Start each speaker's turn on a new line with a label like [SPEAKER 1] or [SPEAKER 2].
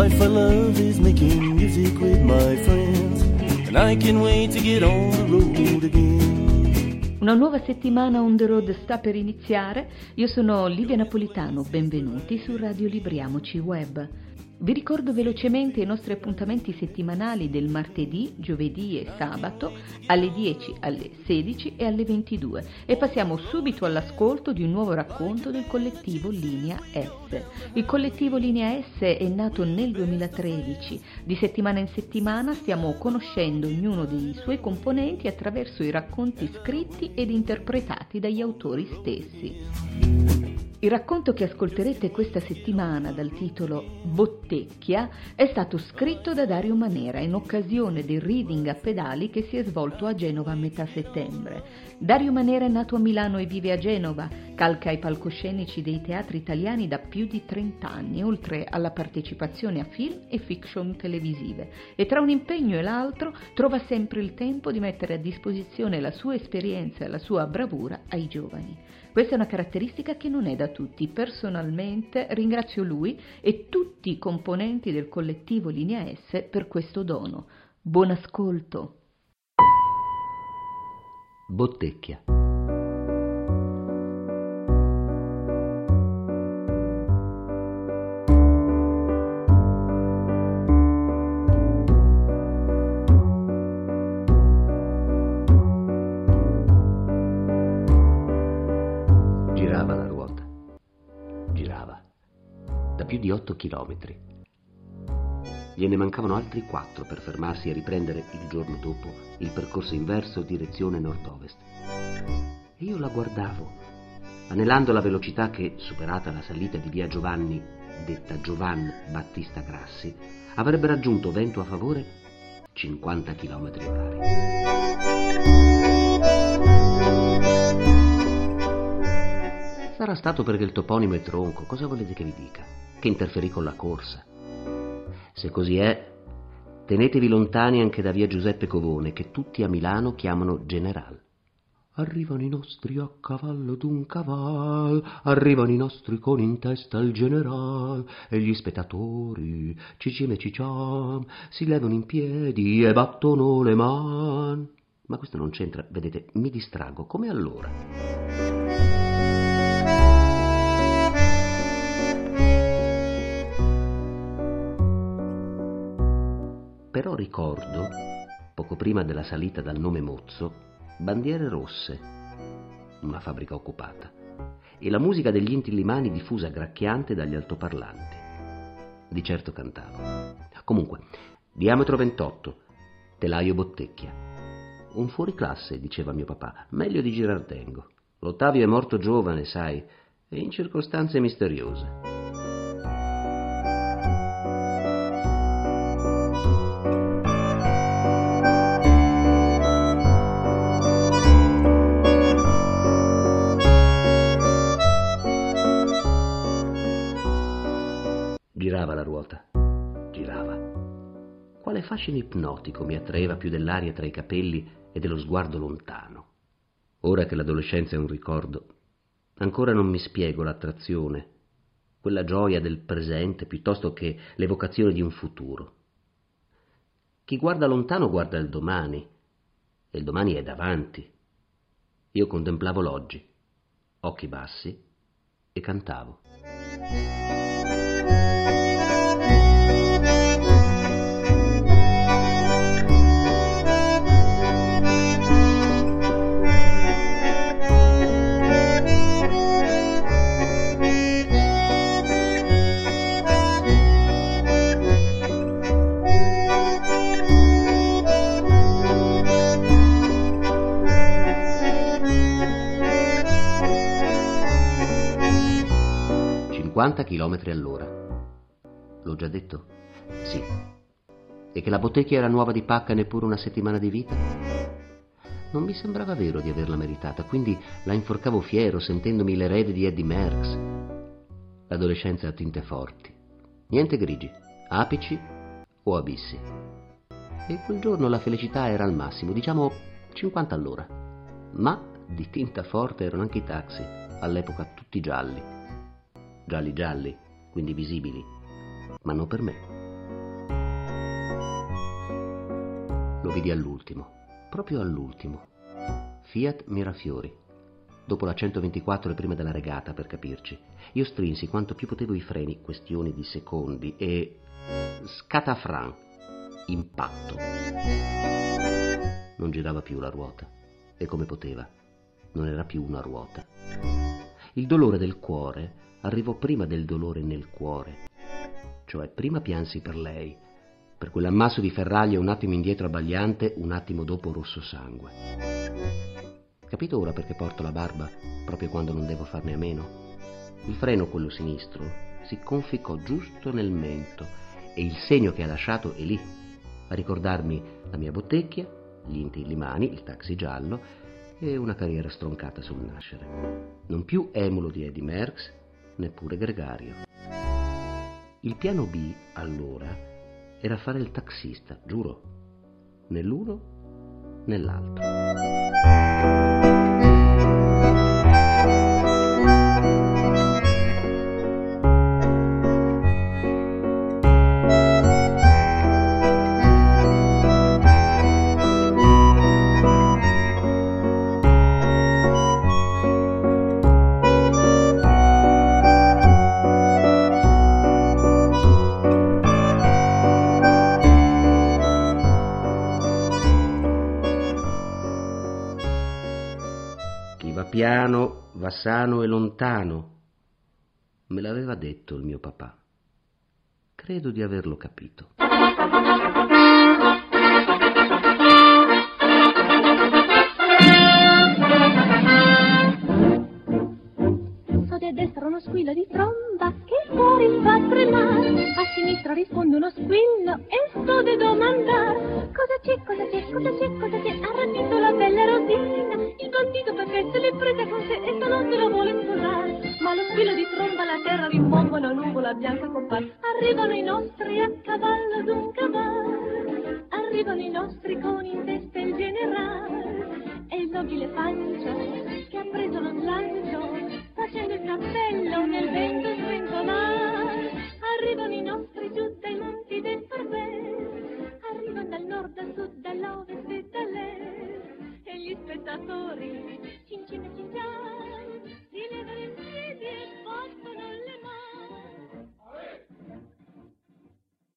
[SPEAKER 1] life I love is making music with my friends, and I can't wait to get on the road again.
[SPEAKER 2] Una nuova settimana on the road sta per iniziare. Io sono Livia Napolitano, benvenuti su Radio Libriamoci Web. Vi ricordo velocemente i nostri appuntamenti settimanali del martedì, giovedì e sabato alle 10, alle 16 e alle 22 e passiamo subito all'ascolto di un nuovo racconto del collettivo Linea S. Il collettivo Linea S è nato nel 2013. Di settimana in settimana stiamo conoscendo ognuno dei suoi componenti attraverso i racconti scritti ed interpretati dagli autori stessi. Il racconto che ascolterete questa settimana dal titolo Bottecchia è stato scritto da Dario Manera in occasione del reading a pedali che si è svolto a Genova a metà settembre. Dario Manera è nato a Milano e vive a Genova, calca i palcoscenici dei teatri italiani da più di 30 anni, oltre alla partecipazione a film e fiction televisive, e tra un impegno e l'altro trova sempre il tempo di mettere a disposizione la sua esperienza e la sua bravura ai giovani. Questa è una caratteristica che non è da tutti. Personalmente ringrazio lui e tutti i componenti del collettivo Linea S per questo dono. Buon ascolto.
[SPEAKER 3] Bottecchia. Girava la ruota. Girava. Da più di 8 chilometri. Gliene mancavano altri 4 per fermarsi e riprendere il giorno dopo il percorso inverso direzione nord-ovest. E io la guardavo, anelando la velocità che, superata la salita di via Giovanni, detta Giovan Battista Grassi, avrebbe raggiunto, vento a favore, 50 km orari. Sarà stato perché il toponimo è tronco, cosa volete che vi dica? Che interferì con la corsa. Se così è, tenetevi lontani anche da via Giuseppe Covone, che tutti a Milano chiamano General. Arrivano i nostri a cavallo d'un caval, arrivano i nostri con in testa il general, e gli spettatori, cicim e ciciam, si levano in piedi e battono le man. Ma questo non c'entra, vedete, mi distraggo, come allora. Però ricordo, poco prima della salita dal nome Mozzo, bandiere rosse, una fabbrica occupata, e la musica degli Inti-Illimani diffusa gracchiante dagli altoparlanti. Di certo cantavo. Comunque, diametro 28, telaio Bottecchia. Un fuoriclasse, diceva mio papà, meglio di Girardengo. L'Ottavio è morto giovane, sai, e in circostanze misteriose. Girava la ruota, girava. Quale fascino ipnotico mi attraeva più dell'aria tra i capelli e dello sguardo lontano. Ora che l'adolescenza è un ricordo, ancora non mi spiego l'attrazione, quella gioia del presente piuttosto che l'evocazione di un futuro. Chi guarda lontano guarda il domani, e il domani è davanti. Io contemplavo l'oggi, occhi bassi, e cantavo. 50 km all'ora. L'ho già detto? Sì. E che la Bottecchia era nuova di pacca neppure una settimana di vita? Non mi sembrava vero di averla meritata, quindi la inforcavo fiero, sentendomi l'erede di Eddie Merckx. L'adolescenza ha tinte forti. Niente grigi, apici o abissi. E quel giorno la felicità era al massimo, diciamo 50 all'ora. Ma di tinta forte erano anche i taxi, all'epoca tutti gialli. Gialli, quindi visibili, ma non per me. lo vidi all'ultimo, proprio all'ultimo. Fiat Mirafiori. Dopo la 124 e prima della regata, per capirci. Io strinsi quanto più potevo i freni, questioni di secondi, e... scatafran, impatto. Non girava più la ruota, e come poteva, non era più una ruota. Il dolore del cuore arrivò prima del dolore nel cuore, cioè prima piansi per lei, per quell'ammasso di ferraglie un attimo indietro abbagliante, un attimo dopo rosso sangue. Capito ora perché porto la barba proprio quando non devo farne a meno? Il freno, quello sinistro, si conficcò giusto nel mento e il segno che ha lasciato è lì, a ricordarmi la mia bottecchia, gli Inti Illimani, il taxi giallo e una carriera stroncata sul nascere. Non più emulo di Eddy Merckx, neppure gregario. Il piano B, allora, era fare il taxista, giuro, nell'uno, nell'altro. Piano va sano e lontano, me l'aveva detto il mio papà. Credo di averlo capito.
[SPEAKER 4] So di a destra uno squillo di tromba che fuori fa tremare, a sinistra risponde uno squillo e sto di domandare cosa c'è, cosa c'è, cosa c'è, cosa c'è, ha rapito la bella Rosina, il bandito perché se l'è presa con sé e stanotte lo vuole sposare, ma lo squillo di tromba la terra rimbomba una nuvola bianca compare, arrivano i nostri a cavallo d'un cavallo, arrivano i nostri con in testa il generale e il nobile Pancio che ha preso lo slancio facendo il cappello nel vento